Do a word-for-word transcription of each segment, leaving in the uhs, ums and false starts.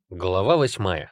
Глава восьмая.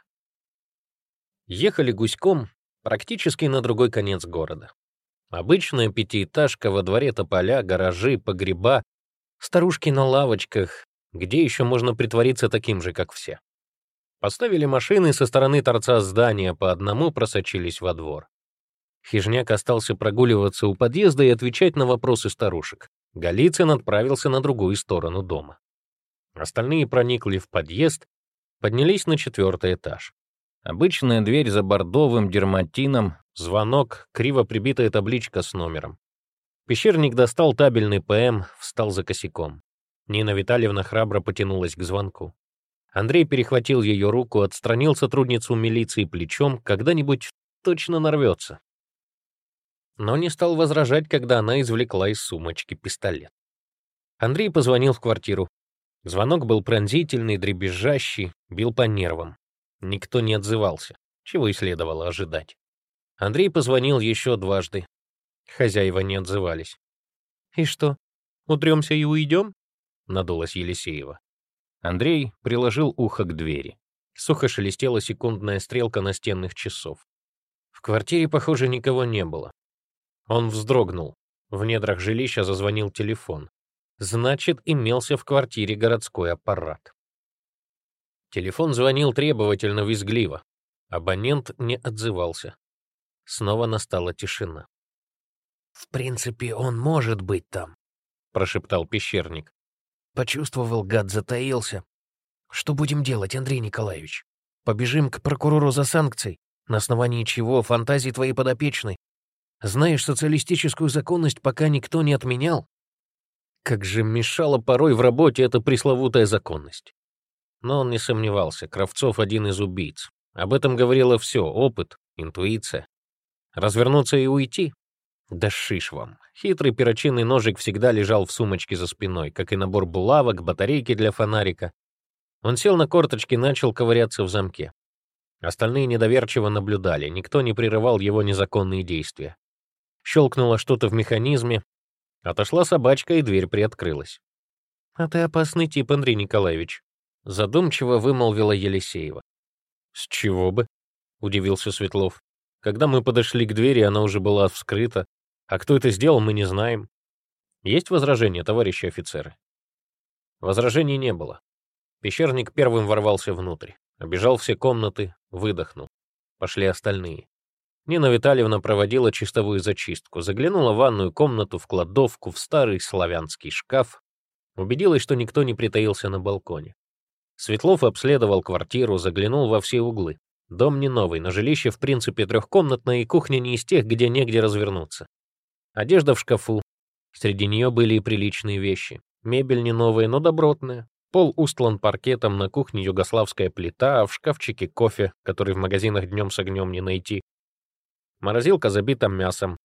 Ехали гуськом практически на другой конец города. Обычная пятиэтажка, во дворе тополя, гаражи, погреба, старушки на лавочках, где еще можно притвориться таким же, как все. Поставили машины со стороны торца здания, по одному просочились во двор. Хижняк остался прогуливаться у подъезда и отвечать на вопросы старушек. Голицын отправился на другую сторону дома. Остальные проникли в подъезд, поднялись на четвертый этаж. Обычная дверь за бордовым дерматином, звонок, криво прибитая табличка с номером. Пещерник достал табельный ПМ, встал за косяком. Нина Витальевна храбро потянулась к звонку. Андрей перехватил ее руку, отстранил сотрудницу милиции плечом, когда-нибудь точно нарвется. Но не стал возражать, когда она извлекла из сумочки пистолет. Андрей позвонил в квартиру. Звонок был пронзительный, дребезжащий, бил по нервам. Никто не отзывался, чего и следовало ожидать. Андрей позвонил еще дважды. Хозяева не отзывались. «И что, утремся и уйдем?» — надулась Елисеева. Андрей приложил ухо к двери. Сухо шелестела секундная стрелка настенных часов. В квартире, похоже, никого не было. Он вздрогнул. В недрах жилища зазвонил телефон. Значит, имелся в квартире городской аппарат. Телефон звонил требовательно-визгливо. Абонент не отзывался. Снова настала тишина. «В принципе, он может быть там», — прошептал пещерник. «Почувствовал, гад затаился. Что будем делать, Андрей Николаевич? Побежим к прокурору за санкцией? На основании чего фантазии твоей подопечной? Знаешь, социалистическую законность пока никто не отменял». Как же мешала порой в работе эта пресловутая законность. Но он не сомневался, Кравцов один из убийц. Об этом говорило все — опыт, интуиция. Развернуться и уйти? Да шиш вам. Хитрый перочинный ножик всегда лежал в сумочке за спиной, как и набор булавок, батарейки для фонарика. Он сел на корточки и начал ковыряться в замке. Остальные недоверчиво наблюдали, никто не прерывал его незаконные действия. Щелкнуло что-то в механизме, отошла собачка, и дверь приоткрылась. «А ты опасный тип, Андрей Николаевич», — задумчиво вымолвила Елисеева. «С чего бы?» — удивился Светлов. «Когда мы подошли к двери, она уже была вскрыта. А кто это сделал, мы не знаем. Есть возражения, товарищи офицеры?» Возражений не было. Пещерник первым ворвался внутрь, обежал все комнаты, выдохнул. Пошли остальные. Нина Витальевна проводила чистовую зачистку, заглянула в ванную комнату, в кладовку, в старый славянский шкаф, убедилась, что никто не притаился на балконе. Светлов обследовал квартиру, заглянул во все углы. Дом не новый, но жилище в принципе трехкомнатное, и кухня не из тех, где негде развернуться. Одежда в шкафу. Среди нее были и приличные вещи. Мебель не новая, но добротная. Пол устлан паркетом, на кухне югославская плита, а в шкафчике кофе, который в магазинах днем с огнем не найти. Морозилка забита мясом.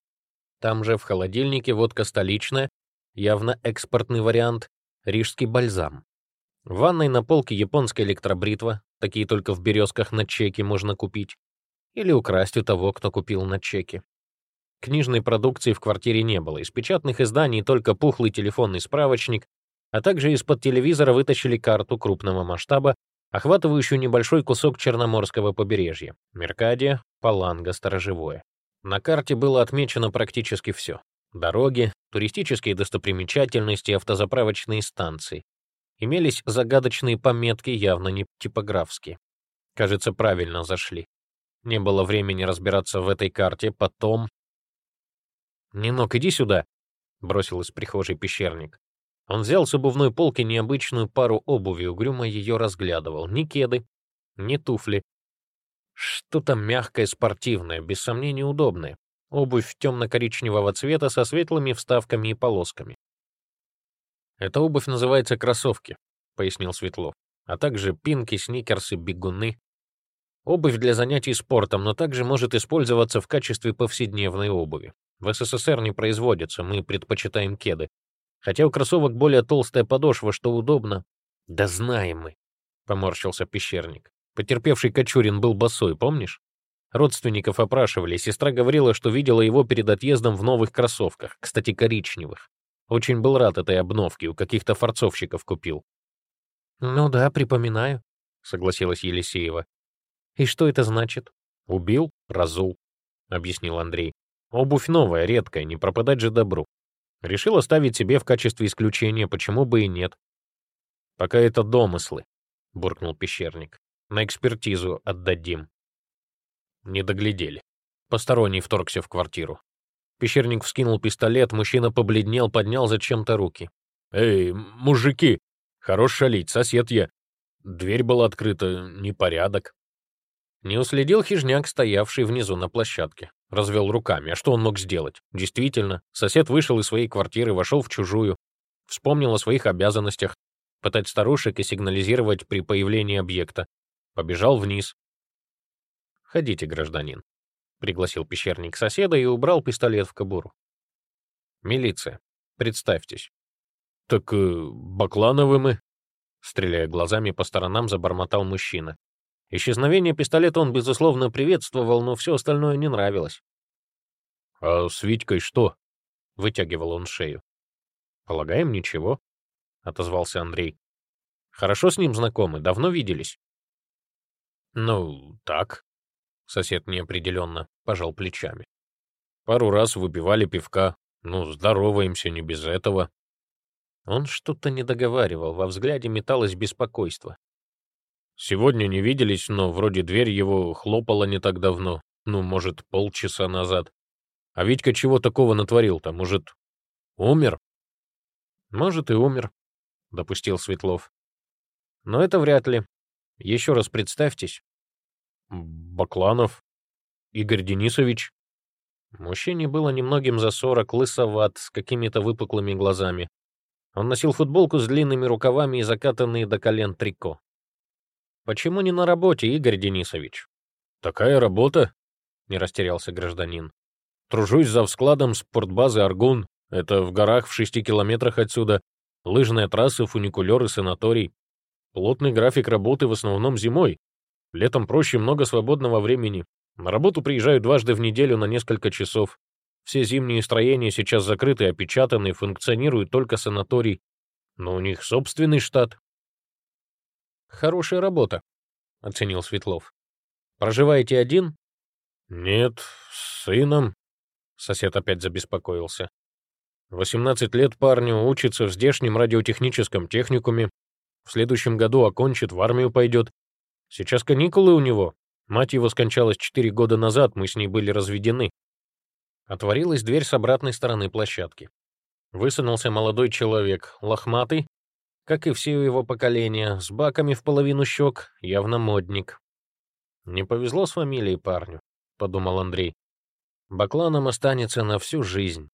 Там же в холодильнике водка столичная, явно экспортный вариант, рижский бальзам. В ванной на полке японская электробритва, такие только в «Березках» на чеке можно купить. Или украсть у того, кто купил на чеке. Книжной продукции в квартире не было, из печатных изданий только пухлый телефонный справочник, а также из-под телевизора вытащили карту крупного масштаба, охватывающую небольшой кусок Черноморского побережья — Меркадия, Паланга, Сторожевое. На карте было отмечено практически все. Дороги, туристические достопримечательности, автозаправочные станции. Имелись загадочные пометки, явно не типографские. Кажется, правильно зашли. Не было времени разбираться в этой карте, потом... «Нинок, иди сюда», — бросил из прихожей пещерник. Он взял с обувной полки необычную пару обуви, угрюмо ее разглядывал. Ни кеды, ни туфли. Что-то мягкое, спортивное, без сомнения удобное. Обувь темно-коричневого цвета со светлыми вставками и полосками. «Эта обувь называется кроссовки», — пояснил Светлов, «а также пинки, сникерсы, бегуны. Обувь для занятий спортом, но также может использоваться в качестве повседневной обуви. В СССР не производится, мы предпочитаем кеды. Хотя у кроссовок более толстая подошва, что удобно». «Да знаем мы», — поморщился пещерник. «Потерпевший Кочурин был босой, помнишь? Родственников опрашивали, сестра говорила, что видела его перед отъездом в новых кроссовках, кстати, коричневых. Очень был рад этой обновке, у каких-то форцовщиков купил». «Ну да, припоминаю. — согласилась Елисеева. «И что это значит?» «Убил, разул», — объяснил Андрей. «Обувь новая, редкая, не пропадать же добру. Решил оставить себе в качестве исключения, почему бы и нет». «Пока это домыслы», — буркнул Пещерник. «На экспертизу отдадим». Не доглядели. Посторонний вторгся в квартиру. Пещерник вскинул пистолет, мужчина побледнел, поднял зачем-то руки. «Эй, мужики, хорош шалить, сосед я. Дверь была открыта, непорядок». Не уследил хижняк, стоявший внизу на площадке. Развел руками. А что он мог сделать? Действительно, сосед вышел из своей квартиры, вошел в чужую. Вспомнил о своих обязанностях. Пытать старушек и сигнализировать при появлении объекта. Побежал вниз. «Ходите, гражданин», — пригласил Пещерник соседа и убрал пистолет в кобуру. «Милиция, представьтесь». «Так э, Баклановы мы», — стреляя глазами по сторонам, забормотал мужчина. Исчезновение пистолета он, безусловно, приветствовал, но все остальное не нравилось. «А с Витькой что?» — вытягивал он шею. «Полагаем, ничего», — отозвался Андрей. «Хорошо с ним знакомы, давно виделись?» «Ну, так», — сосед неопределенно пожал плечами. «Пару раз выпивали пивка, ну, здороваемся не без этого». Он что-то не договаривал, во взгляде металось беспокойство. «Сегодня не виделись, но вроде дверь его хлопала не так давно, ну, может, полчаса назад. А Витька чего такого натворил-то, может, умер?» «Может, и умер», — допустил Светлов. «Но это вряд ли. Еще раз представьтесь». «Бакланов Игорь Денисович». Мужчине было немногим за сорок, лысоват, с какими-то выпуклыми глазами. Он носил футболку с длинными рукавами и закатанные до колен трико. «Почему не на работе, Игорь Денисович?» «Такая работа», — не растерялся гражданин. «Тружусь завскладом спортбазы «Аргун». Это в горах в шести километрах отсюда. Лыжная трасса, фуникулер и санаторий. Плотный график работы в основном зимой. Летом проще, много свободного времени. На работу приезжаю дважды в неделю на несколько часов. Все зимние строения сейчас закрыты, опечатаны, функционирует только санаторий. Но у них собственный штат». «Хорошая работа», — оценил Светлов. «Проживаете один?» «Нет, с сыном», — сосед опять забеспокоился. «восемнадцать лет парню, учится в здешнем радиотехническом техникуме. В следующем году окончит, в армию пойдет. Сейчас каникулы у него. Мать его скончалась четыре года назад, мы с ней были разведены». Отворилась дверь с обратной стороны площадки. Высунулся молодой человек, лохматый, как и все его поколения, с баками в половину щек, явно модник. «Не повезло с фамилией парню», — подумал Андрей. «Бакланом останется на всю жизнь».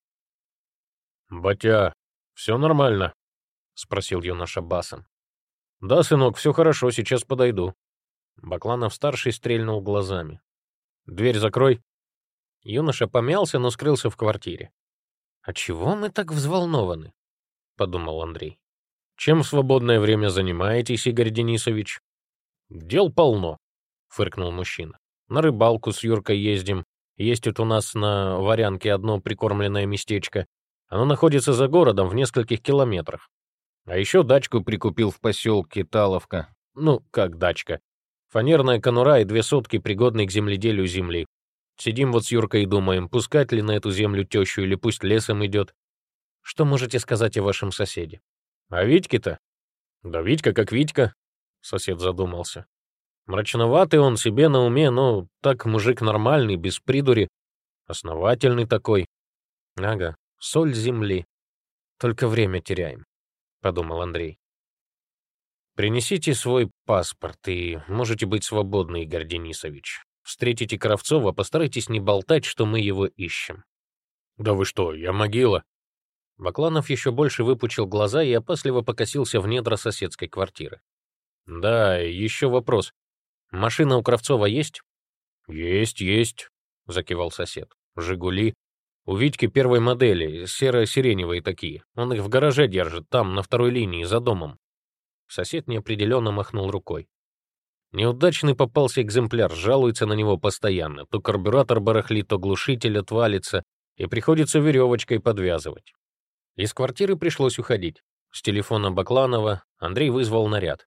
«Батя, все нормально?» — спросил юноша басом. «Да, сынок, все хорошо, сейчас подойду». Бакланов-старший стрельнул глазами. «Дверь закрой». Юноша помялся, но скрылся в квартире. «А чего мы так взволнованы?» — подумал Андрей. «Чем в свободное время занимаетесь, Игорь Денисович?» «Дел полно», — фыркнул мужчина. «На рыбалку с Юркой ездим. Есть вот у нас на Варянке одно прикормленное местечко. Оно находится за городом в нескольких километрах. А еще дачку прикупил в поселке Таловка. Ну, как дачка. Фанерная конура и две сотки, пригодной к земледелию земли. Сидим вот с Юркой и думаем, пускать ли на эту землю тещу или пусть лесом идет. Что можете сказать о вашем соседе?» «А Витьке-то?» «Да Витька как Витька», — сосед задумался. «Мрачноватый он, себе на уме, но так мужик нормальный, без придури, основательный такой. Ага, соль земли. Только время теряем», — подумал Андрей. «Принесите свой паспорт и можете быть свободны, Игорь Денисович. Встретите Кравцова, постарайтесь не болтать, что мы его ищем». «Да вы что, я могила». Бакланов еще больше выпучил глаза и опасливо покосился в недра соседской квартиры. «Да, еще вопрос. Машина у Кравцова есть?» «Есть, есть», — закивал сосед. «Жигули. У Витьки первой модели, серо-сиреневые такие. Он их в гараже держит, там, на второй линии, за домом». Сосед неопределенно махнул рукой. «Неудачный попался экземпляр, жалуется на него постоянно. То карбюратор барахлит, то глушитель отвалится, и приходится веревочкой подвязывать». Из квартиры пришлось уходить. С телефона Бакланова Андрей вызвал наряд.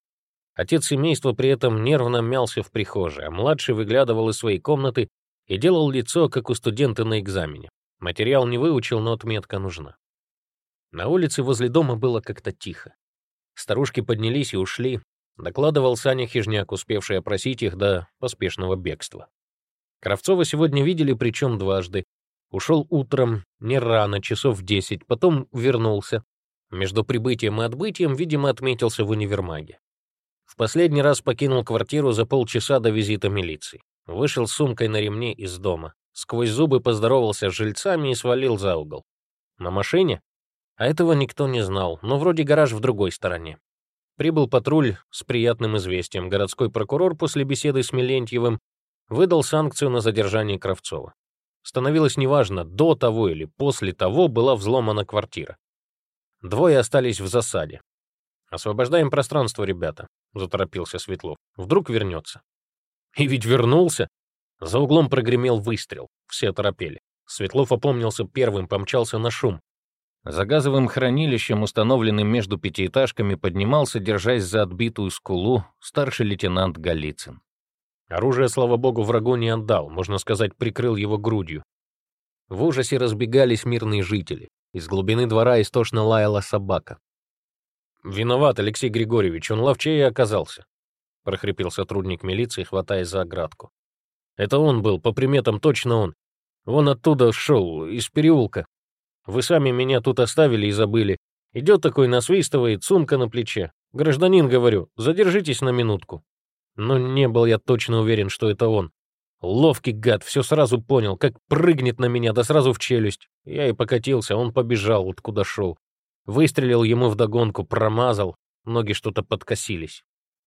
Отец семейства при этом нервно мялся в прихожей, а младший выглядывал из своей комнаты и делал лицо, как у студента на экзамене. Материал не выучил, но отметка нужна. На улице возле дома было как-то тихо. Старушки поднялись и ушли, докладывал Саня Хижняк, успевший опросить их до поспешного бегства. Кравцова сегодня видели, причем дважды. Ушел утром, не рано, часов в десять, потом вернулся. Между прибытием и отбытием, видимо, отметился в универмаге. В последний раз покинул квартиру за полчаса до визита милиции. Вышел с сумкой на ремне из дома. Сквозь зубы поздоровался с жильцами и свалил за угол. На машине? А этого никто не знал, но вроде гараж в другой стороне. Прибыл патруль с приятным известием. Городской прокурор после беседы с Мелентьевым выдал санкцию на задержание Кравцова. Становилось неважно, до того или после того была взломана квартира. Двое остались в засаде. «Освобождаем пространство, ребята», — заторопился Светлов. «Вдруг вернется». И ведь вернулся. За углом прогремел выстрел. Все оторопели. Светлов опомнился первым, помчался на шум. За газовым хранилищем, установленным между пятиэтажками, поднимался, держась за отбитую скулу, старший лейтенант Голицын. Оружие, слава богу, врагу не отдал, можно сказать, прикрыл его грудью. В ужасе разбегались мирные жители. Из глубины двора истошно лаяла собака. «Виноват, Алексей Григорьевич, он ловчее оказался», — прохрипел сотрудник милиции, хватаясь за оградку. «Это он был, по приметам точно он. Вон оттуда шел, из переулка. Вы сами меня тут оставили и забыли. Идет такой, насвистывает, сумка на плече. Гражданин, говорю, задержитесь на минутку». Но не был я точно уверен, что это он. Ловкий гад, все сразу понял, как прыгнет на меня, да сразу в челюсть. Я и покатился, он побежал, откуда шел. Выстрелил ему вдогонку, промазал, ноги что-то подкосились.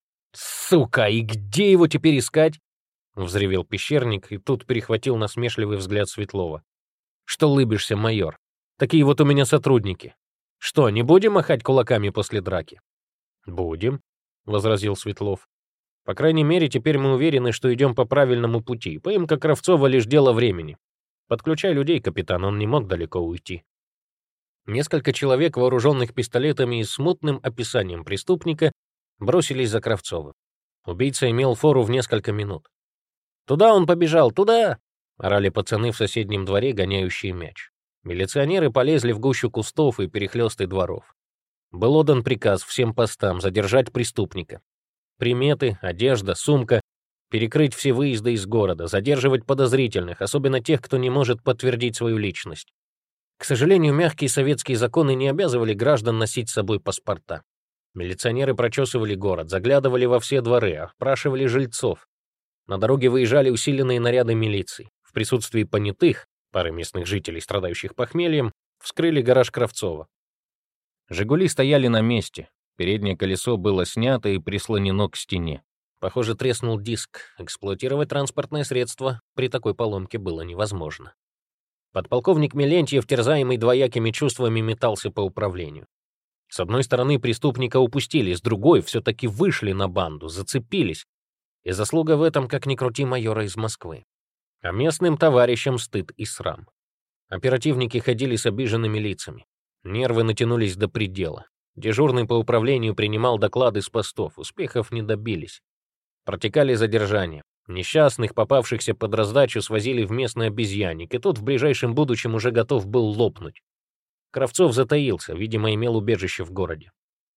«Сука, и где его теперь искать?» — взревел Пещерник, и тут перехватил насмешливый взгляд Светлова. «Что лыбишься, майор? Такие вот у меня сотрудники. Что, не будем махать кулаками после драки?» «Будем», — возразил Светлов. «По крайней мере, теперь мы уверены, что идем по правильному пути. Поимка Кравцова — лишь дело времени. Подключай людей, капитан, он не мог далеко уйти». Несколько человек, вооруженных пистолетами и смутным описанием преступника, бросились за Кравцовым. Убийца имел фору в несколько минут. «Туда он побежал, туда!» — орали пацаны в соседнем дворе, гоняющие мяч. Милиционеры полезли в гущу кустов и перехлёсты дворов. Был отдан приказ всем постам задержать преступника. Приметы, одежда, сумка, перекрыть все выезды из города, задерживать подозрительных, особенно тех, кто не может подтвердить свою личность. К сожалению, мягкие советские законы не обязывали граждан носить с собой паспорта. Милиционеры прочесывали город, заглядывали во все дворы, опрашивали жильцов. На дороге выезжали усиленные наряды милиции. В присутствии понятых, пары местных жителей, страдающих похмельем, вскрыли гараж Кравцова. «Жигули» стояли на месте. Переднее колесо было снято и прислонено к стене. Похоже, треснул диск. Эксплуатировать транспортное средство при такой поломке было невозможно. Подполковник Мелентьев, терзаемый двоякими чувствами, метался по управлению. С одной стороны, преступника упустили, с другой все-таки вышли на банду, зацепились. И заслуга в этом, как ни крути, майора из Москвы. А местным товарищам стыд и срам. Оперативники ходили с обиженными лицами. Нервы натянулись до предела. Дежурный по управлению принимал доклады с постов, успехов не добились. Протекали задержания. Несчастных, попавшихся под раздачу, свозили в местный обезьянник, и тот в ближайшем будущем уже готов был лопнуть. Кравцов затаился, видимо, имел убежище в городе.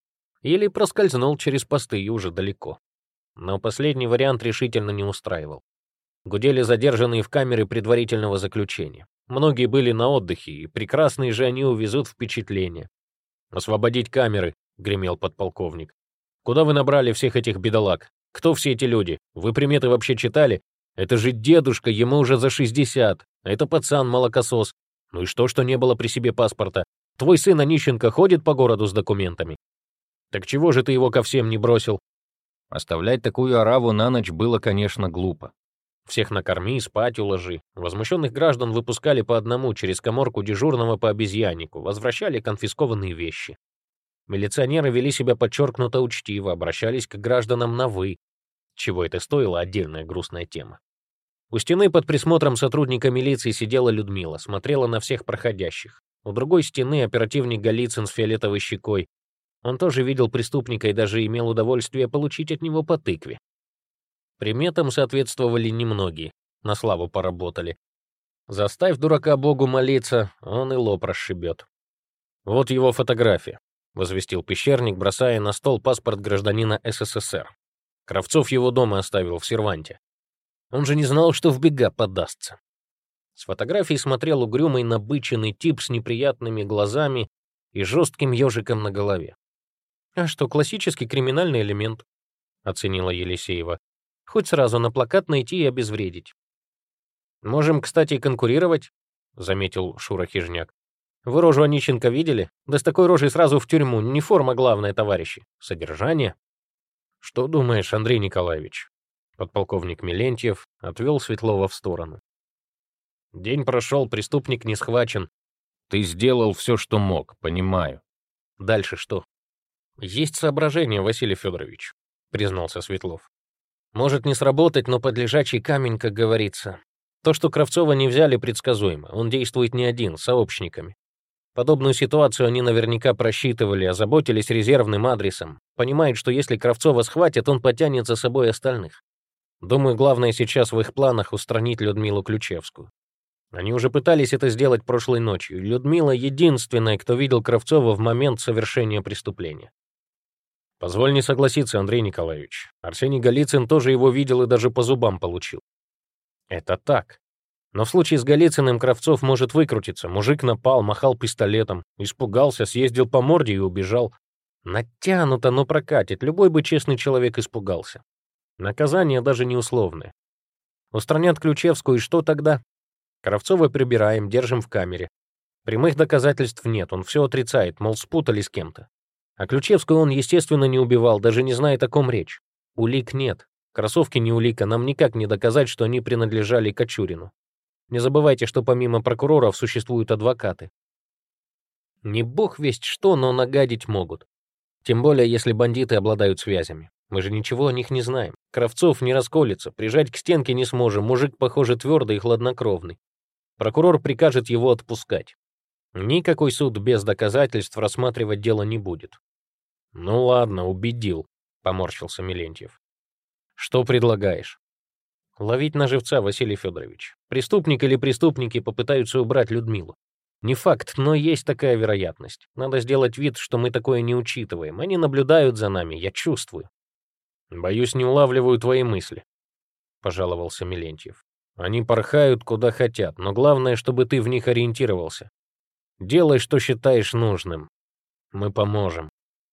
Или проскользнул через посты и уже далеко. Но последний вариант решительно не устраивал. Гудели задержанные в камере предварительного заключения. Многие были на отдыхе, и прекрасные же они увезут впечатления. «Освободить камеры», — гремел подполковник. «Куда вы набрали всех этих бедолаг? Кто все эти люди? Вы приметы вообще читали? Это же дедушка, ему уже за шестьдесят. А это пацан-молокосос. Ну и что, что не было при себе паспорта? Твой сын Онищенко ходит по городу с документами. Так чего же ты его ко всем не бросил?» Оставлять такую ораву на ночь было, конечно, глупо. Всех накорми, спать уложи. Возмущенных граждан выпускали по одному через каморку дежурного по обезьяннику, возвращали конфискованные вещи. Милиционеры вели себя подчеркнуто учтиво, обращались к гражданам на «вы». Чего это стоило — отдельная грустная тема. У стены под присмотром сотрудника милиции сидела Людмила, смотрела на всех проходящих. У другой стены оперативник Голицын с фиолетовой щекой. Он тоже видел преступника и даже имел удовольствие получить от него по тыкве. Приметам соответствовали немногие, на славу поработали. Заставь дурака Богу молиться, он и лоб расшибет. «Вот его фотография», — возвестил Пещерник, бросая на стол паспорт гражданина СССР. Кравцов его дома оставил в серванте. Он же не знал, что в бега подастся. С фотографии смотрел угрюмый набыченный тип с неприятными глазами и жестким ежиком на голове. «А что, классический криминальный элемент», — оценила Елисеева. «Хоть сразу на плакат найти и обезвредить». «Можем, кстати, конкурировать», — заметил Шура Хижняк. «Вы рожу Онищенко видели? Да с такой рожей сразу в тюрьму. Не форма главная, товарищи. Содержание». «Что думаешь, Андрей Николаевич?» Подполковник Мелентьев отвел Светлова в сторону. «День прошел, преступник не схвачен. Ты сделал все, что мог, понимаю. Дальше что?» «Есть соображение, Василий Федорович», — признался Светлов. «Может не сработать, но под лежачий камень, как говорится. То, что Кравцова не взяли, предсказуемо. Он действует не один, с сообщниками. Подобную ситуацию они наверняка просчитывали, озаботились резервным адресом. Понимают, что если Кравцова схватят, он потянет за собой остальных. Думаю, главное сейчас в их планах устранить Людмилу Ключевскую. Они уже пытались это сделать прошлой ночью. Людмила — единственная, кто видел Кравцова в момент совершения преступления. Позволь не согласиться, Андрей Николаевич. Арсений Голицын тоже его видел и даже по зубам получил. Это так. Но в случае с Голицыным Кравцов может выкрутиться. Мужик напал, махал пистолетом, испугался, съездил по морде и убежал. Натянуто, но прокатит. Любой бы честный человек испугался. Наказание даже не условное. Устранят Ключевскую, и что тогда? Кравцова прибираем, держим в камере. Прямых доказательств нет, он все отрицает, мол, спутали с кем-то. А Ключевскую он, естественно, не убивал, даже не знает, о ком речь. Улик нет. Кроссовки не улика, нам никак не доказать, что они принадлежали Кочурину. Не забывайте, что помимо прокуроров существуют адвокаты. Не бог весть что, но нагадить могут. Тем более, если бандиты обладают связями. Мы же ничего о них не знаем. Кравцов не расколется, прижать к стенке не сможем, мужик, похоже, твердый и хладнокровный. Прокурор прикажет его отпускать. Никакой суд без доказательств рассматривать дело не будет. «Ну ладно, убедил», — поморщился Мелентьев. «Что предлагаешь?» «Ловить на живца, Василий Федорович. Преступник или преступники попытаются убрать Людмилу. Не факт, но есть такая вероятность. Надо сделать вид, что мы такое не учитываем. Они наблюдают за нами, я чувствую». «Боюсь, не улавливаю твои мысли», — пожаловался Мелентьев. «Они порхают, куда хотят, но главное, чтобы ты в них ориентировался. Делай, что считаешь нужным. Мы поможем».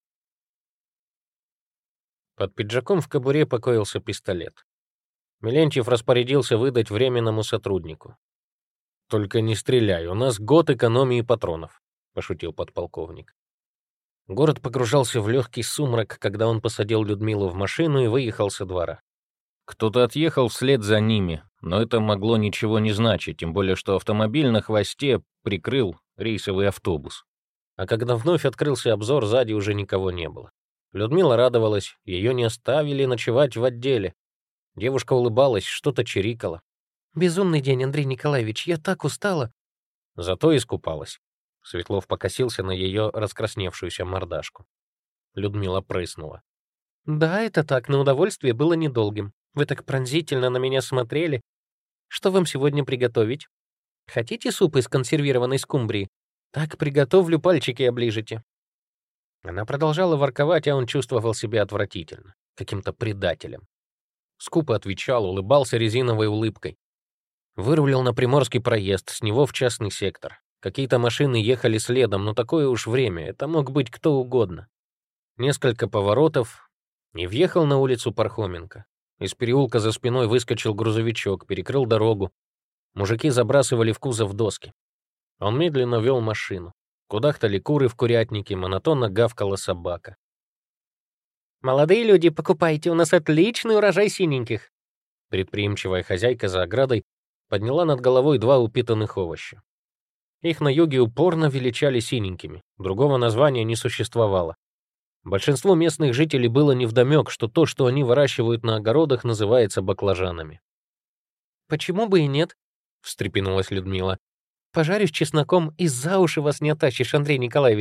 Под пиджаком в кобуре покоился пистолет. Мелентьев распорядился выдать временному сотруднику. «Только не стреляй, у нас год экономии патронов», — пошутил подполковник. Город погружался в легкий сумрак, когда он посадил Людмилу в машину и выехал со двора. Кто-то отъехал вслед за ними, но это могло ничего не значить, тем более что автомобиль на хвосте прикрыл рейсовый автобус. А когда вновь открылся обзор, сзади уже никого не было. Людмила радовалась, ее не оставили ночевать в отделе. Девушка улыбалась, что-то чирикала. «Безумный день, Андрей Николаевич, я так устала». Зато искупалась. Светлов покосился на ее раскрасневшуюся мордашку. Людмила прыснула. «Да, это так, но удовольствие было недолгим. Вы так пронзительно на меня смотрели. Что вам сегодня приготовить? Хотите суп из консервированной скумбрии? Так приготовлю, пальчики оближете». Она продолжала ворковать, а он чувствовал себя отвратительно, каким-то предателем. Скупо отвечал, улыбался резиновой улыбкой. Вырулил на Приморский проезд, с него в частный сектор. Какие-то машины ехали следом, но такое уж время, это мог быть кто угодно. Несколько поворотов, и въехал на улицу Пархоменко. Из переулка за спиной выскочил грузовичок, перекрыл дорогу. Мужики забрасывали в кузов доски. Он медленно вел машину. Кудахтали куры в курятнике, монотонно гавкала собака. «Молодые люди, покупайте, у нас отличный урожай синеньких!» Предприимчивая хозяйка за оградой подняла над головой два упитанных овоща. Их на юге упорно величали синенькими, другого названия не существовало. Большинству местных жителей было невдомёк, что то, что они выращивают на огородах, называется баклажанами. «Почему бы и нет?» — встрепенулась Людмила. «Пожарю с чесноком, и за уши вас не оттащишь, Андрей Николаевич.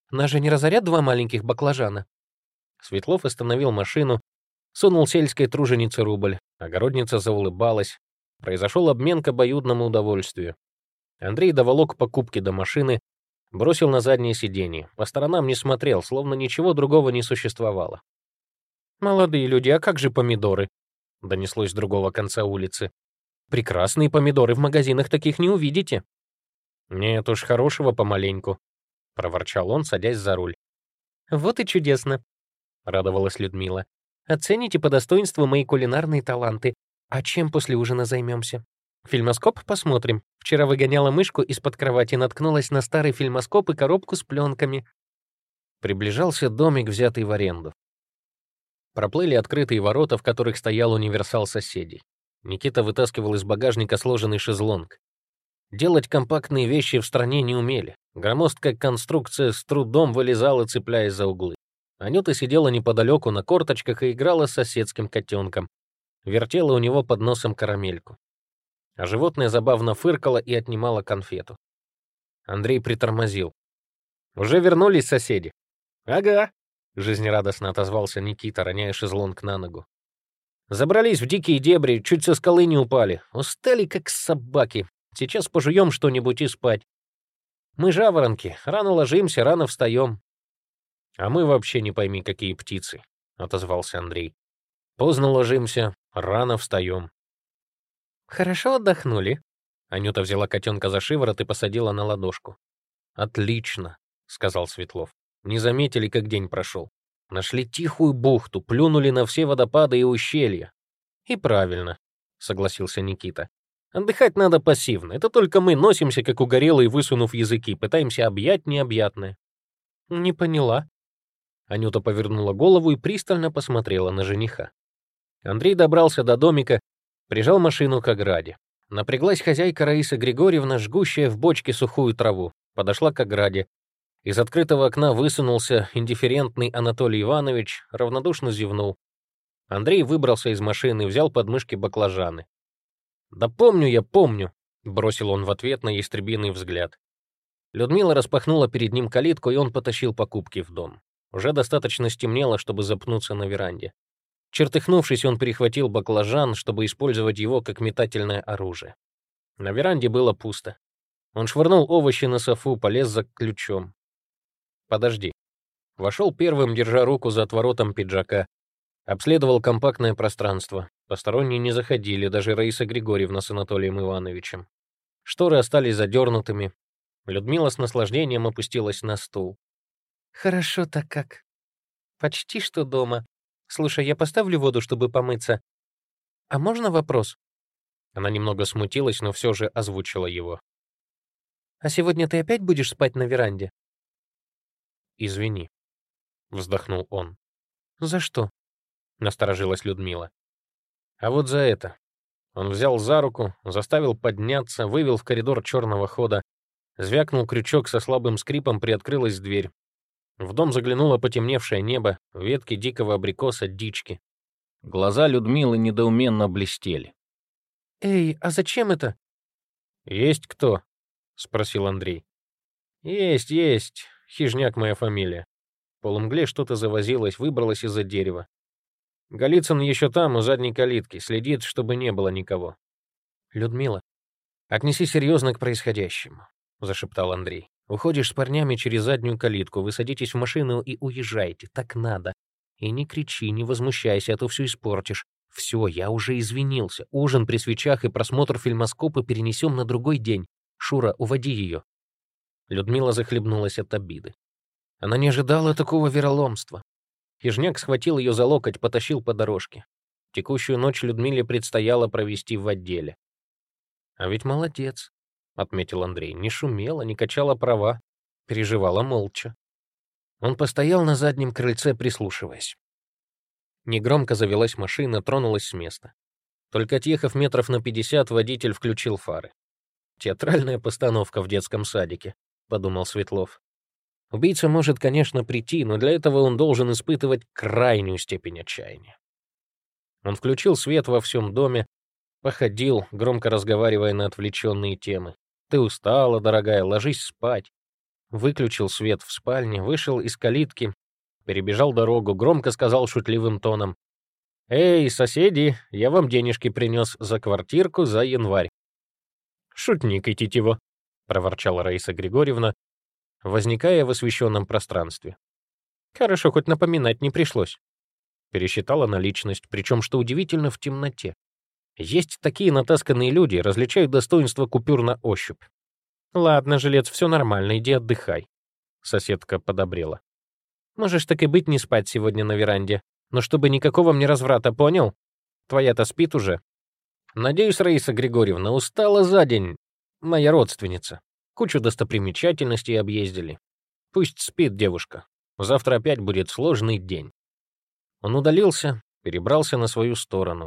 Нас же не разорят два маленьких баклажана. Светлов остановил машину, сунул сельской труженице рубль. Огородница заулыбалась. Произошел обмен к обоюдному удовольствию. Андрей доволок покупки до машины, бросил на заднее сиденье. По сторонам не смотрел, словно ничего другого не существовало. «Молодые люди, а как же помидоры?» — донеслось с другого конца улицы. «Прекрасные помидоры, в магазинах таких не увидите». «Нет уж, хорошего помаленьку», — проворчал он, садясь за руль. «Вот и чудесно», — радовалась Людмила. «Оцените по достоинству мои кулинарные таланты. А чем после ужина займемся? Фильмоскоп посмотрим. Вчера выгоняла мышку из-под кровати, наткнулась на старый фильмоскоп и коробку с пленками». Приближался домик, взятый в аренду. Проплыли открытые ворота, в которых стоял универсал соседей. Никита вытаскивал из багажника сложенный шезлонг. Делать компактные вещи в стране не умели. Громоздкая конструкция с трудом вылезала, цепляясь за углы. Анюта сидела неподалеку на корточках и играла с соседским котенком. Вертела у него под носом карамельку. А животное забавно фыркало и отнимало конфету. Андрей притормозил. «Уже вернулись соседи?» «Ага», — жизнерадостно отозвался Никита, роняя шезлонг на ногу. «Забрались в дикие дебри, чуть со скалы не упали. Устали, как собаки. Сейчас пожуем что-нибудь и спать. Мы жаворонки, рано ложимся, рано встаем». «А мы вообще не пойми, какие птицы», — отозвался Андрей. «Поздно ложимся, рано встаем». «Хорошо отдохнули?» Анюта взяла котенка за шиворот и посадила на ладошку. «Отлично», — сказал Светлов. «Не заметили, как день прошел. Нашли тихую бухту, плюнули на все водопады и ущелья». «И правильно», — согласился Никита. «Отдыхать надо пассивно. Это только мы носимся, как угорелые, высунув языки, пытаемся объять необъятное». «Не поняла». Анюта повернула голову и пристально посмотрела на жениха. Андрей добрался до домика, прижал машину к ограде. Напряглась хозяйка Раиса Григорьевна, жгущая в бочке сухую траву. Подошла к ограде. Из открытого окна высунулся индифферентный Анатолий Иванович, равнодушно зевнул. Андрей выбрался из машины, взял под мышки баклажаны. «Да помню я, помню», — бросил он в ответ на ястребиный взгляд. Людмила распахнула перед ним калитку, и он потащил покупки в дом. Уже достаточно стемнело, чтобы запнуться на веранде. Чертыхнувшись, он перехватил баклажан, чтобы использовать его как метательное оружие. На веранде было пусто. Он швырнул овощи на софу, полез за ключом. «Подожди». Вошел первым, держа руку за отворотом пиджака. Обследовал компактное пространство. Посторонние не заходили, даже Раиса Григорьевна с Анатолием Ивановичем. Шторы остались задернутыми. Людмила с наслаждением опустилась на стул. «Хорошо-то как. Почти что дома. Слушай, я поставлю воду, чтобы помыться. А можно вопрос?» Она немного смутилась, но все же озвучила его. «А сегодня ты опять будешь спать на веранде?» «Извини», — вздохнул он. «За что?» — насторожилась Людмила. «А вот за это». Он взял за руку, заставил подняться, вывел в коридор черного хода, звякнул крючок, со слабым скрипом приоткрылась дверь. В дом заглянуло потемневшее небо, ветки дикого абрикоса, дички. Глаза Людмилы недоуменно блестели. «Эй, а зачем это?» «Есть кто?» — спросил Андрей. «Есть, есть. Хижняк моя фамилия». В полумгле что-то завозилось, выбралось из-за дерева. Голицын еще там, у задней калитки, следит, чтобы не было никого. «Людмила, отнеси серьезно к происходящему», — зашептал Андрей. «Уходишь с парнями через заднюю калитку, вы садитесь в машину и уезжаете, так надо. И не кричи, не возмущайся, а то все испортишь. Все, я уже извинился. Ужин при свечах и просмотр фильмоскопа перенесем на другой день. Шура, уводи ее». Людмила захлебнулась от обиды. Она не ожидала такого вероломства. Хижняк схватил ее за локоть, потащил по дорожке. Текущую ночь Людмиле предстояло провести в отделе. «А ведь молодец», — отметил Андрей. «Не шумела, не качала права, переживала молча». Он постоял на заднем крыльце, прислушиваясь. Негромко завелась машина, тронулась с места. Только отъехав метров на пятьдесят, водитель включил фары. «Театральная постановка в детском садике», — подумал Светлов. Убийца может, конечно, прийти, но для этого он должен испытывать крайнюю степень отчаяния. Он включил свет во всем доме, походил, громко разговаривая на отвлеченные темы. «Ты устала, дорогая, ложись спать». выключил свет в спальне, вышел из калитки, перебежал дорогу, громко сказал шутливым тоном: «Эй, соседи, я вам денежки принес за квартирку за январь». «Шутник и тетиво», — проворчала Раиса Григорьевна, возникая в освещенном пространстве. «Хорошо, хоть напоминать не пришлось». Пересчитала наличность, причем, что удивительно, в темноте. Есть такие натасканные люди, различают достоинства купюр на ощупь. «Ладно, жилец, все нормально, иди отдыхай», — соседка подобрела. «Можешь так и быть не спать сегодня на веранде, но чтобы никакого мне разврата, понял? Твоя-то спит уже». «Надеюсь, Раиса Григорьевна, устала за день. Моя родственница. Кучу достопримечательностей объездили. Пусть спит девушка. Завтра опять будет сложный день». Он удалился, перебрался на свою сторону.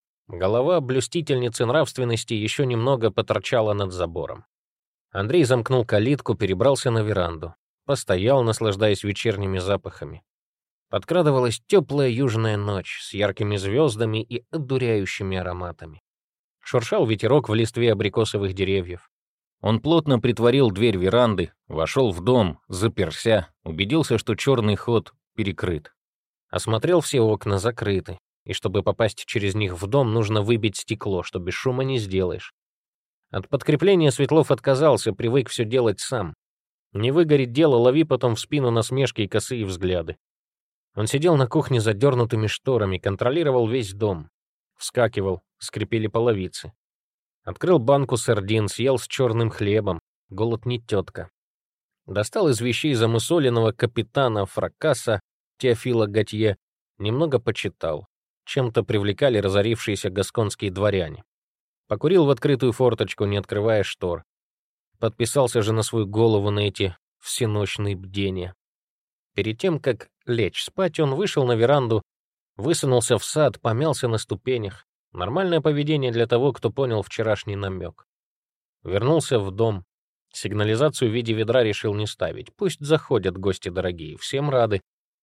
Голова блюстительницы нравственности еще немного поторчала над забором. Андрей замкнул калитку, перебрался на веранду. Постоял, наслаждаясь вечерними запахами. Подкрадывалась теплая южная ночь с яркими звездами и одуряющими ароматами. Шуршал ветерок в листве абрикосовых деревьев. Он плотно притворил дверь веранды, вошел в дом, заперся, убедился, что черный ход перекрыт. Осмотрел все окна, закрыты, и чтобы попасть через них в дом, нужно выбить стекло, что без шума не сделаешь. От подкрепления Светлов отказался, привык все делать сам. Не выгорит дело, лови потом в спину насмешки и косые взгляды. Он сидел на кухне с задернутыми шторами, контролировал весь дом. Вскакивал, скрипели половицы. Открыл банку сардин, съел с черным хлебом. Голод не тетка. Достал из вещей замусоленного капитана Фракаса Теофила Готье, немного почитал. Чем-то привлекали разорившиеся гасконские дворяне. Покурил в открытую форточку, не открывая штор. Подписался же на свою голову на эти всеночные бдения. Перед тем, как лечь спать, он вышел на веранду, высунулся в сад, помялся на ступенях. Нормальное поведение для того, кто понял вчерашний намек. Вернулся в дом. Сигнализацию в виде ведра решил не ставить. Пусть заходят гости дорогие, всем рады.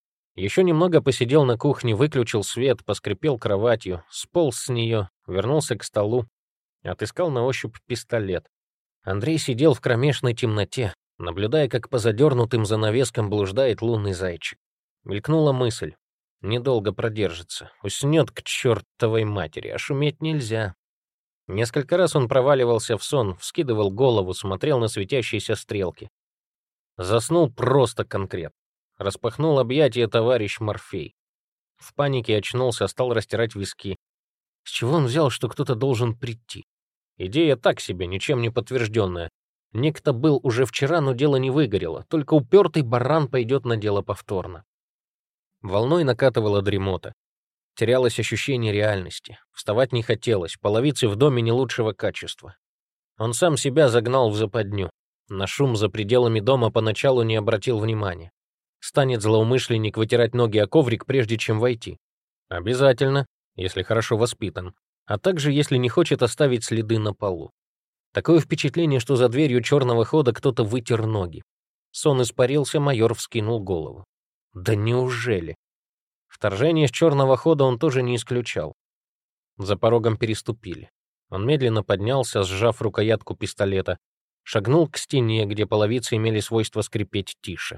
Еще немного посидел на кухне, выключил свет, поскрипел кроватью, сполз с нее, вернулся к столу, отыскал на ощупь пистолет. Андрей сидел в кромешной темноте, наблюдая, как по задернутым занавескам блуждает лунный зайчик. Мелькнула мысль. Недолго продержится. Уснет к чертовой матери, а шуметь нельзя. Несколько раз он проваливался в сон, вскидывал голову, смотрел на светящиеся стрелки. Заснул просто конкретно. Распахнул объятия товарищ Морфей. В панике очнулся, стал растирать виски. С чего он взял, что кто-то должен прийти? Идея так себе, ничем не подтвержденная. Некто был уже вчера, но дело не выгорело. Только упертый баран пойдет на дело повторно. Волной накатывала дремота. Терялось ощущение реальности. Вставать не хотелось, половицы в доме не лучшего качества. Он сам себя загнал в западню. На шум за пределами дома поначалу не обратил внимания. Станет злоумышленник вытирать ноги о коврик, прежде чем войти. Обязательно, если хорошо воспитан. А также, если не хочет оставить следы на полу. Такое впечатление, что за дверью черного хода кто-то вытер ноги. Сон испарился, майор вскинул голову. Да неужели? Вторжение с черного хода он тоже не исключал. За порогом переступили. Он медленно поднялся, сжав рукоятку пистолета, шагнул к стене, где половицы имели свойство скрипеть тише.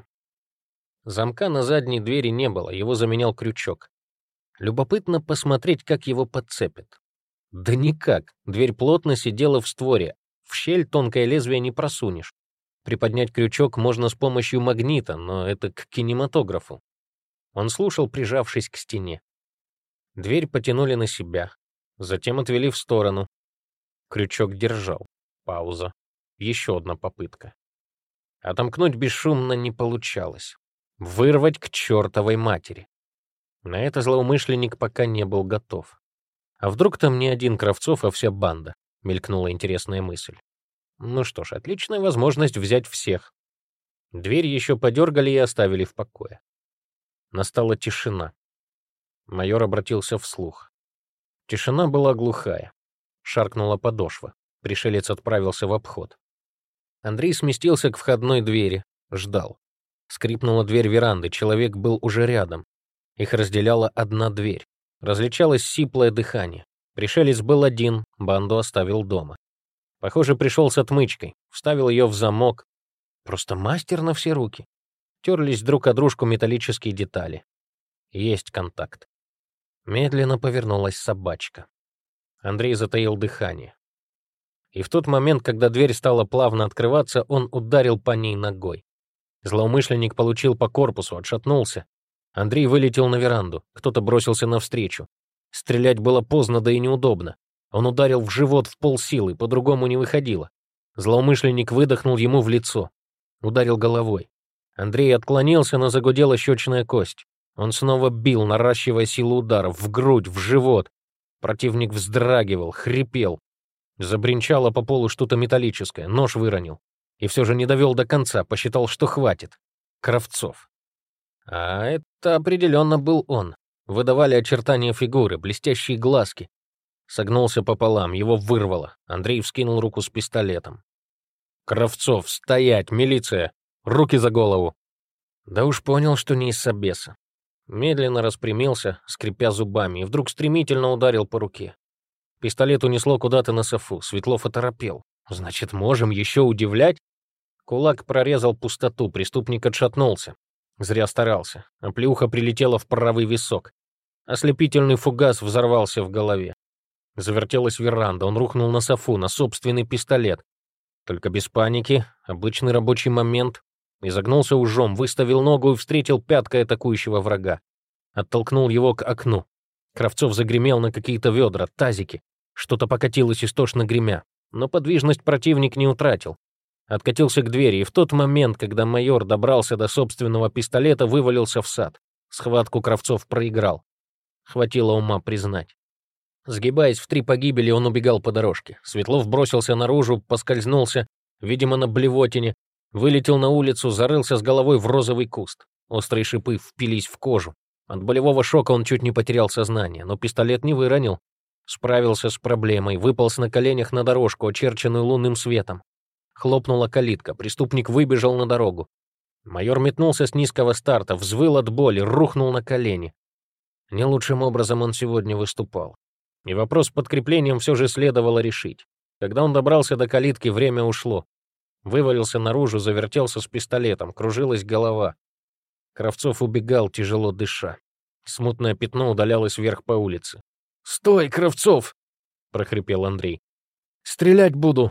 Замка на задней двери не было, его заменял крючок. Любопытно посмотреть, как его подцепят. Да никак, дверь плотно сидела в створе, в щель тонкое лезвие не просунешь. Приподнять крючок можно с помощью магнита, но это к кинематографу. Он слушал, прижавшись к стене. Дверь потянули на себя, затем отвели в сторону. Крючок держал. Пауза. Еще одна попытка. Отомкнуть бесшумно не получалось. Вырвать к чертовой матери. На это злоумышленник пока не был готов. А вдруг там не один Кравцов, а вся банда? Мелькнула интересная мысль. Ну что ж, отличная возможность взять всех. Дверь еще подергали и оставили в покое. Настала тишина. Майор обратился вслух. Тишина была глухая. Шаркнула подошва. Пришелец отправился в обход. Андрей сместился к входной двери. Ждал. Скрипнула дверь веранды, человек был уже рядом. Их разделяла одна дверь. Различалось сиплое дыхание. Пришелец был один, банду оставил дома. Похоже, пришел с отмычкой, вставил ее в замок. Просто мастер на все руки. Терлись друг о дружку металлические детали. Есть контакт. Медленно повернулась собачка. Андрей затаил дыхание. И в тот момент, когда дверь стала плавно открываться, он ударил по ней ногой. Злоумышленник получил по корпусу, отшатнулся. Андрей вылетел на веранду, кто-то бросился навстречу. Стрелять было поздно, да и неудобно. Он ударил в живот в полсилы, по-другому не выходило. Злоумышленник выдохнул ему в лицо. Ударил головой. Андрей отклонился, но загудела щечная кость. Он снова бил, наращивая силу ударов, в грудь, в живот. Противник вздрагивал, хрипел. Забринчало по полу что-то металлическое, нож выронил. И все же не довел до конца, посчитал, что хватит. Кравцов. А это определенно был он. Выдавали очертания фигуры, блестящие глазки. Согнулся пополам, его вырвало. Андрей вскинул руку с пистолетом. «Кравцов, стоять, милиция! Руки за голову!» Да уж понял, что не из собеса. Медленно распрямился, скрипя зубами, и вдруг стремительно ударил по руке. Пистолет унесло куда-то на софу. Светлов оторопел. «Значит, можем еще удивлять?» Кулак прорезал пустоту, преступник отшатнулся. Зря старался. Оплеуха прилетела в правый висок. Ослепительный фугас взорвался в голове. Завертелась веранда, он рухнул на софу, на собственный пистолет. Только без паники, обычный рабочий момент. Изогнулся ужом, выставил ногу и встретил пяткой атакующего врага. Оттолкнул его к окну. Кравцов загремел на какие-то ведра, тазики. Что-то покатилось истошно гремя. Но подвижность противник не утратил. Откатился к двери, и в тот момент, когда майор добрался до собственного пистолета, вывалился в сад. Схватку Кравцов проиграл. Хватило ума признать. Сгибаясь в три погибели, он убегал по дорожке. Светлов бросился наружу, поскользнулся, видимо, на блевотине, вылетел на улицу, зарылся с головой в розовый куст. Острые шипы впились в кожу. От болевого шока он чуть не потерял сознание, но пистолет не выронил. Справился с проблемой, выполз на коленях на дорожку, очерченную лунным светом. Хлопнула калитка, преступник выбежал на дорогу. Майор метнулся с низкого старта, взвыл от боли, рухнул на колени. Не лучшим образом он сегодня выступал. И вопрос с подкреплением все же следовало решить. Когда он добрался до калитки, время ушло. Вывалился наружу, завертелся с пистолетом, кружилась голова. Кравцов убегал, тяжело дыша. Смутное пятно удалялось вверх по улице. «Стой, Кравцов!» — прохрипел Андрей. «Стрелять буду!»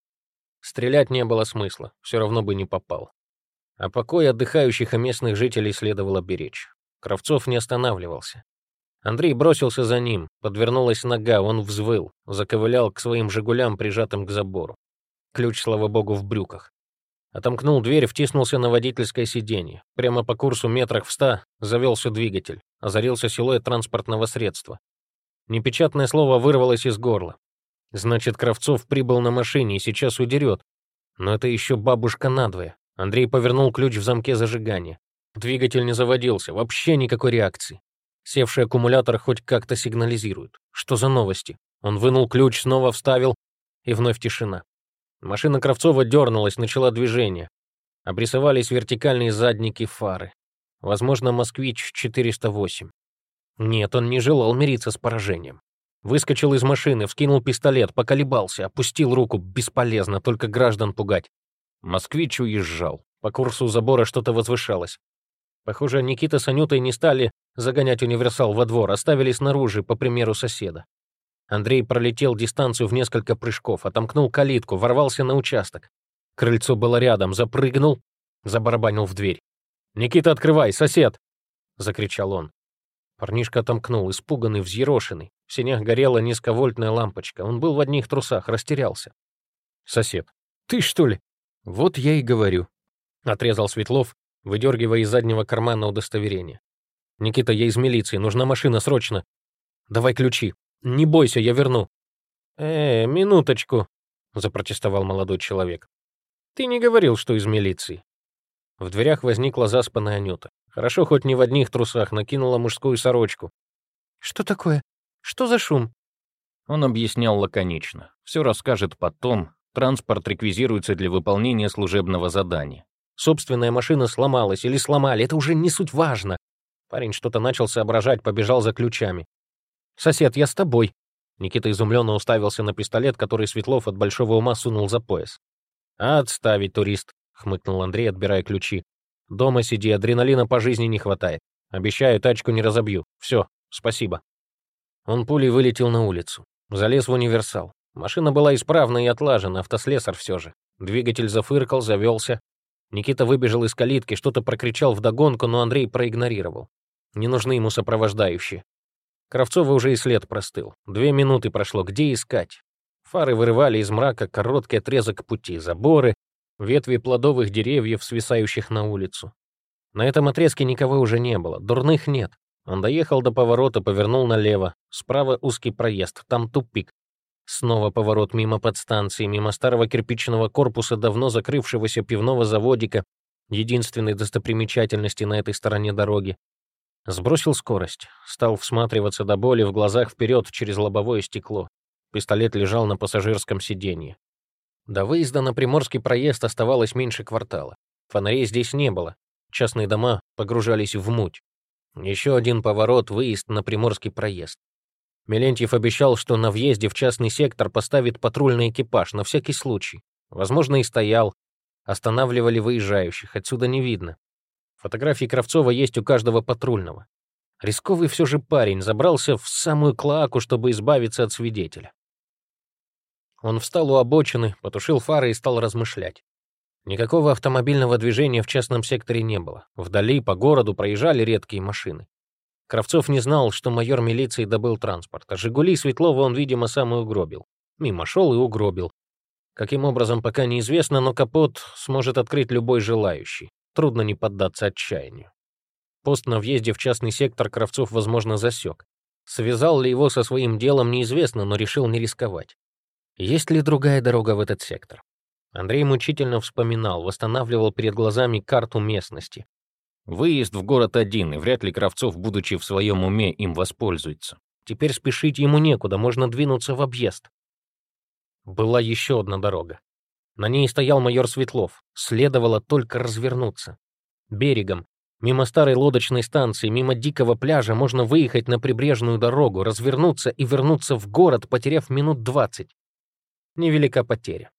Стрелять не было смысла, все равно бы не попал. А покой отдыхающих и местных жителей следовало беречь. Кравцов не останавливался. Андрей бросился за ним, подвернулась нога, он взвыл, заковылял к своим «Жигулям», прижатым к забору. Ключ, слава богу, в брюках. Отомкнул дверь, втиснулся на водительское сиденье. Прямо по курсу метрах в ста завелся двигатель, озарился силуэт транспортного средства. Непечатное слово вырвалось из горла. Значит, Кравцов прибыл на машине и сейчас удерет. Но это еще бабушка надвое. Андрей повернул ключ в замке зажигания. Двигатель не заводился, вообще никакой реакции. Севший аккумулятор хоть как-то сигнализирует. Что за новости? Он вынул ключ, снова вставил, и вновь тишина. Машина Кравцова дернулась, начала движение. Обрисовались вертикальные задники фары. Возможно, «Москвич» четыреста восемь. Нет, он не желал мириться с поражением. Выскочил из машины, вскинул пистолет, поколебался, опустил руку. Бесполезно, только граждан пугать. «Москвич» уезжал. По курсу забора что-то возвышалось. Похоже, Никита с Анютой не стали загонять универсал во двор, оставили снаружи, по примеру соседа. Андрей пролетел дистанцию в несколько прыжков, отомкнул калитку, ворвался на участок. Крыльцо было рядом, запрыгнул, забарабанил в дверь. «Никита, открывай, сосед!» — закричал он. Парнишка отомкнул, испуганный, взъерошенный. В сенях горела низковольтная лампочка. Он был в одних трусах, растерялся. «Сосед, ты что ли?» «Вот я и говорю», — отрезал Светлов, выдергивая из заднего кармана удостоверение. «Никита, я из милиции, нужна машина, срочно. Давай ключи. Не бойся, я верну». «Э, минуточку», — запротестовал молодой человек. «Ты не говорил, что из милиции». В дверях возникла заспанная Анюта. Хорошо, хоть не в одних трусах, накинула мужскую сорочку. «Что такое? Что за шум?» Он объяснял лаконично. Все расскажет потом. Транспорт реквизируется для выполнения служебного задания. Собственная машина сломалась или сломали, это уже не суть важно. Парень что-то начал соображать, побежал за ключами. «Сосед, я с тобой». Никита изумленно уставился на пистолет, который Светлов от большого ума сунул за пояс. «Отставить, турист», — хмыкнул Андрей, отбирая ключи. «Дома сиди, адреналина по жизни не хватает. Обещаю, тачку не разобью. Все, спасибо». Он пулей вылетел на улицу. Залез в универсал. Машина была исправна и отлажена, автослесарь все же. Двигатель зафыркал, завелся. Никита выбежал из калитки, что-то прокричал вдогонку, но Андрей проигнорировал. Не нужны ему сопровождающие. Кравцова уже и след простыл. Две минуты прошло, где искать? Фары вырывали из мрака короткий отрезок пути, заборы, ветви плодовых деревьев, свисающих на улицу. На этом отрезке никого уже не было, дурных нет. Он доехал до поворота, повернул налево. Справа узкий проезд, там тупик. Снова поворот мимо подстанции, мимо старого кирпичного корпуса давно закрывшегося пивного заводика, единственной достопримечательности на этой стороне дороги. Сбросил скорость, стал всматриваться до боли в глазах вперед через лобовое стекло. Пистолет лежал на пассажирском сиденье. До выезда на Приморский проезд оставалось меньше квартала. Фонарей здесь не было, частные дома погружались в муть. Еще один поворот, выезд на Приморский проезд. Мелентьев обещал, что на въезде в частный сектор поставит патрульный экипаж, на всякий случай. Возможно, и стоял. Останавливали выезжающих, отсюда не видно. Фотографии Кравцова есть у каждого патрульного. Рисковый все же парень, забрался в самую клоаку, чтобы избавиться от свидетеля. Он встал у обочины, потушил фары и стал размышлять. Никакого автомобильного движения в частном секторе не было. Вдали по городу проезжали редкие машины. Кравцов не знал, что майор милиции добыл транспорт, а «Жигули» Светлова он, видимо, сам и угробил. Мимо шел и угробил. Каким образом, пока неизвестно, но капот сможет открыть любой желающий. Трудно не поддаться отчаянию. Пост на въезде в частный сектор Кравцов, возможно, засек. Связал ли его со своим делом, неизвестно, но решил не рисковать. Есть ли другая дорога в этот сектор? Андрей мучительно вспоминал, восстанавливал перед глазами карту местности. Выезд в город один, и вряд ли Кравцов, будучи в своем уме, им воспользуется. Теперь спешить ему некуда, можно двинуться в объезд. Была еще одна дорога. На ней стоял майор Светлов. Следовало только развернуться. Берегом, мимо старой лодочной станции, мимо дикого пляжа можно выехать на прибрежную дорогу, развернуться и вернуться в город, потеряв минут двадцать. Невелика потеря.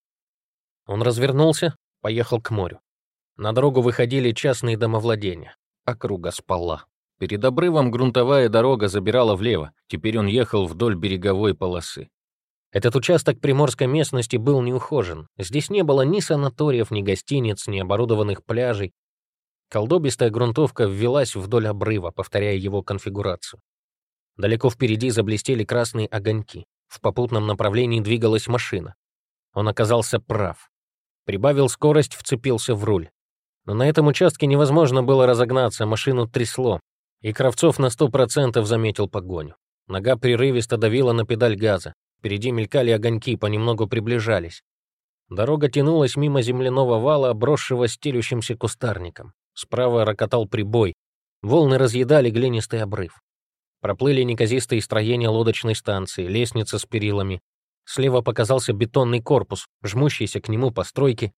Он развернулся, поехал к морю. На дорогу выходили частные домовладения. Округа спала. Перед обрывом грунтовая дорога забирала влево. Теперь он ехал вдоль береговой полосы. Этот участок приморской местности был неухожен. Здесь не было ни санаториев, ни гостиниц, ни оборудованных пляжей. Колдобистая грунтовка ввелась вдоль обрыва, повторяя его конфигурацию. Далеко впереди заблестели красные огоньки. В попутном направлении двигалась машина. Он оказался прав. Прибавил скорость, вцепился в руль. Но на этом участке невозможно было разогнаться, машину трясло. И Кравцов на сто процентов заметил погоню. Нога прерывисто давила на педаль газа. Впереди мелькали огоньки, понемногу приближались. Дорога тянулась мимо земляного вала, обросшего стелющимся кустарником. Справа рокотал прибой. Волны разъедали глинистый обрыв. Проплыли неказистые строения лодочной станции, лестница с перилами. Слева показался бетонный корпус, жмущийся к нему постройки.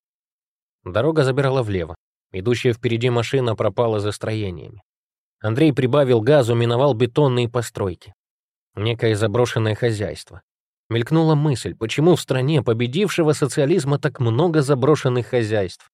Дорога забирала влево. Идущая впереди машина пропала за строениями. Андрей прибавил газу, миновал бетонные постройки. Некое заброшенное хозяйство. Мелькнула мысль, почему в стране победившего социализма так много заброшенных хозяйств.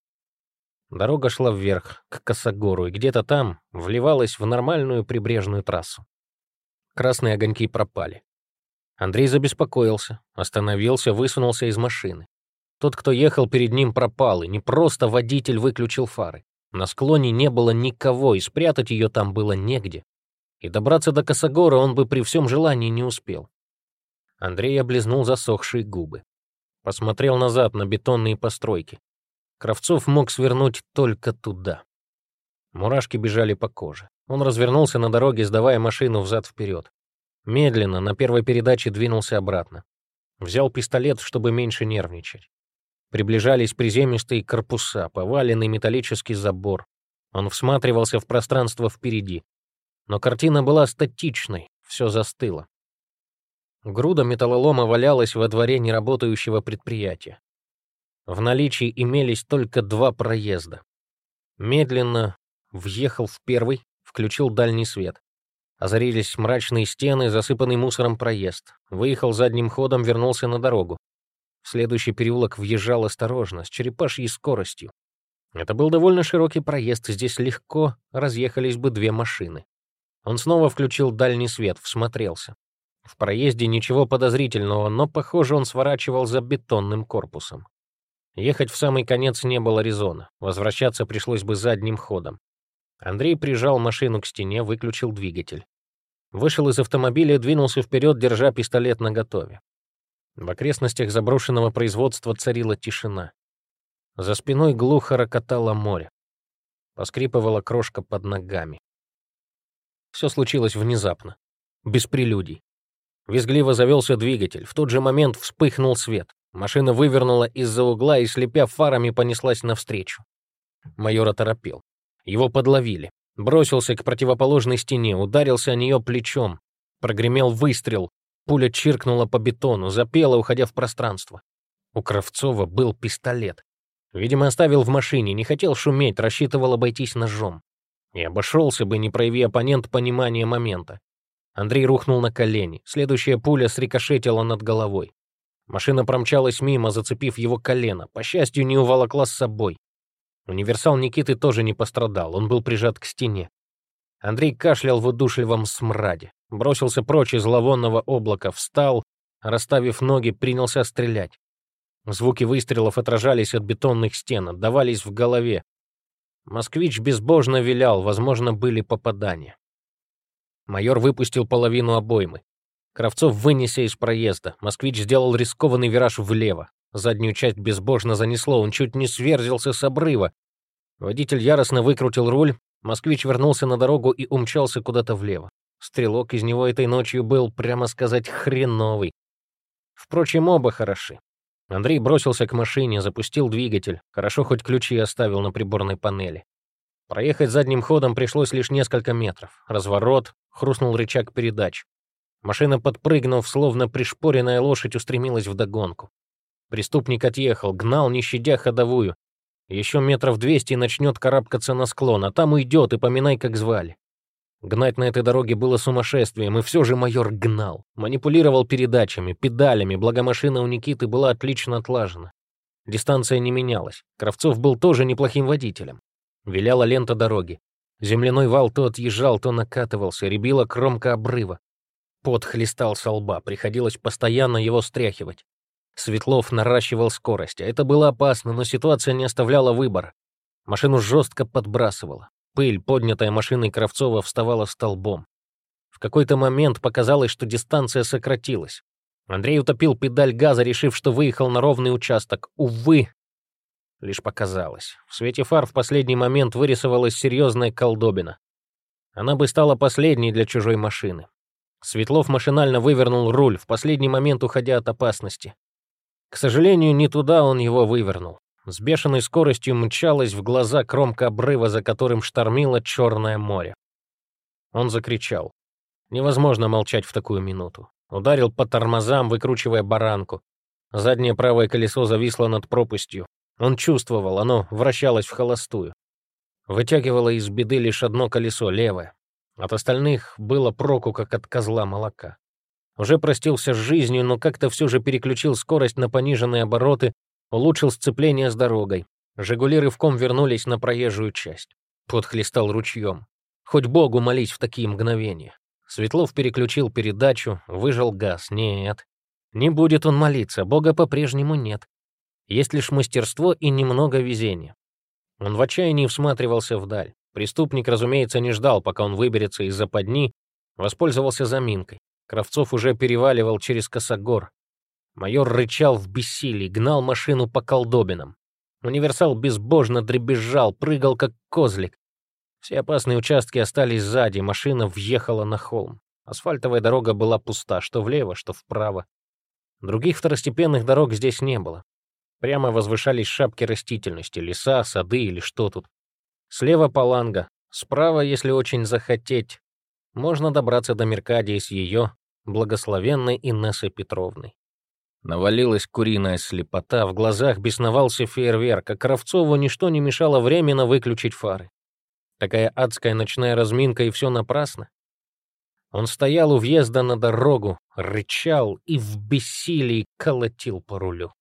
Дорога шла вверх, к Косогору, и где-то там вливалась в нормальную прибрежную трассу. Красные огоньки пропали. Андрей забеспокоился, остановился, высунулся из машины. Тот, кто ехал перед ним, пропал, и не просто водитель выключил фары. На склоне не было никого, и спрятать ее там было негде. И добраться до Косогора он бы при всем желании не успел. Андрей облизнул засохшие губы. Посмотрел назад на бетонные постройки. Кравцов мог свернуть только туда. Мурашки бежали по коже. Он развернулся на дороге, сдавая машину взад-вперед. Медленно, на первой передаче двинулся обратно. Взял пистолет, чтобы меньше нервничать. Приближались приземистые корпуса, поваленный металлический забор. Он всматривался в пространство впереди. Но картина была статичной, все застыло. Груда металлолома валялась во дворе неработающего предприятия. В наличии имелись только два проезда. Медленно въехал в первый, включил дальний свет. Озарились мрачные стены, засыпанный мусором проезд. Выехал задним ходом, вернулся на дорогу. В следующий переулок въезжал осторожно, с черепашьей скоростью. Это был довольно широкий проезд, здесь легко разъехались бы две машины. Он снова включил дальний свет, всмотрелся. В проезде ничего подозрительного, но, похоже, он сворачивал за бетонным корпусом. Ехать в самый конец не было резона, возвращаться пришлось бы задним ходом. Андрей прижал машину к стене, выключил двигатель. Вышел из автомобиля и двинулся вперед, держа пистолет наготове. В окрестностях заброшенного производства царила тишина. За спиной глухо рокотало море. Поскрипывала крошка под ногами. Все случилось внезапно, без прелюдий. Визгливо завелся двигатель, в тот же момент вспыхнул свет. Машина вывернула из-за угла и, слепя фарами, понеслась навстречу. Майор оторопел. Его подловили. Бросился к противоположной стене, ударился о нее плечом. Прогремел выстрел. Пуля чиркнула по бетону, запела, уходя в пространство. У Кравцова был пистолет. Видимо, оставил в машине, не хотел шуметь, рассчитывал обойтись ножом. И обошелся бы, не прояви оппонент понимания момента. Андрей рухнул на колени. Следующая пуля срикошетила над головой. Машина промчалась мимо, зацепив его колено. По счастью, не уволокла с собой. Универсал Никиты тоже не пострадал, он был прижат к стене. Андрей кашлял в удушливом смраде. Бросился прочь из зловонного облака, встал, расставив ноги, принялся стрелять. Звуки выстрелов отражались от бетонных стен, отдавались в голове. Москвич безбожно вилял, возможно, были попадания. Майор выпустил половину обоймы. Кравцов вынесся из проезда. Москвич сделал рискованный вираж влево. Заднюю часть безбожно занесло, он чуть не сверзился с обрыва. Водитель яростно выкрутил руль. Москвич вернулся на дорогу и умчался куда-то влево. Стрелок из него этой ночью был, прямо сказать, хреновый. Впрочем, оба хороши. Андрей бросился к машине, запустил двигатель. Хорошо, хоть ключи оставил на приборной панели. Проехать задним ходом пришлось лишь несколько метров. Разворот, хрустнул рычаг передач. Машина, подпрыгнув, словно пришпоренная лошадь, устремилась вдогонку. Преступник отъехал, гнал, не щадя ходовую. Еще метров двести и начнет карабкаться на склон, а там уйдет, и поминай, как звали. Гнать на этой дороге было сумасшествием, и все же майор гнал. Манипулировал передачами, педалями, благо машина у Никиты была отлично отлажена. Дистанция не менялась. Кравцов был тоже неплохим водителем. Виляла лента дороги. Земляной вал то отъезжал, то накатывался, рябила кромка обрыва. Пот хлестал со лба, приходилось постоянно его стряхивать. Светлов наращивал скорость, а это было опасно, но ситуация не оставляла выбора. Машину жестко подбрасывала. Пыль, поднятая машиной Кравцова, вставала столбом. В какой-то момент показалось, что дистанция сократилась. Андрей утопил педаль газа, решив, что выехал на ровный участок. Увы, лишь показалось. В свете фар в последний момент вырисовалась серьезная колдобина. Она бы стала последней для чужой машины. Светлов машинально вывернул руль, в последний момент уходя от опасности. К сожалению, не туда он его вывернул. С бешеной скоростью мчалась в глаза кромка обрыва, за которым штормило Черное море. Он закричал. Невозможно молчать в такую минуту. Ударил по тормозам, выкручивая баранку. Заднее правое колесо зависло над пропастью. Он чувствовал, оно вращалось в холостую. Вытягивало из беды лишь одно колесо, левое. От остальных было проку, как от козла молока. Уже простился с жизнью, но как-то все же переключил скорость на пониженные обороты, улучшил сцепление с дорогой. «Жигули» рывком вернулись на проезжую часть. Пот хлестал ручьем. Хоть Богу молись в такие мгновения. Светлов переключил передачу, выжал газ. Нет, не будет он молиться, Бога по-прежнему нет. Есть лишь мастерство и немного везения. Он в отчаянии всматривался вдаль. Преступник, разумеется, не ждал, пока он выберется из западни, воспользовался заминкой. Кравцов уже переваливал через косогор. Майор рычал в бессилии, гнал машину по колдобинам. Универсал безбожно дребезжал, прыгал как козлик. Все опасные участки остались сзади, машина въехала на холм. Асфальтовая дорога была пуста, что влево, что вправо. Других второстепенных дорог здесь не было. Прямо возвышались шапки растительности, леса, сады или что тут. Слева Паланга, справа, если очень захотеть, можно добраться до Меркадии с ее благословенной Инессой Петровной. Навалилась куриная слепота, в глазах бесновался фейерверк, а Кравцову ничто не мешало временно выключить фары. Такая адская ночная разминка, и все напрасно. Он стоял у въезда на дорогу, рычал и в бессилии колотил по рулю.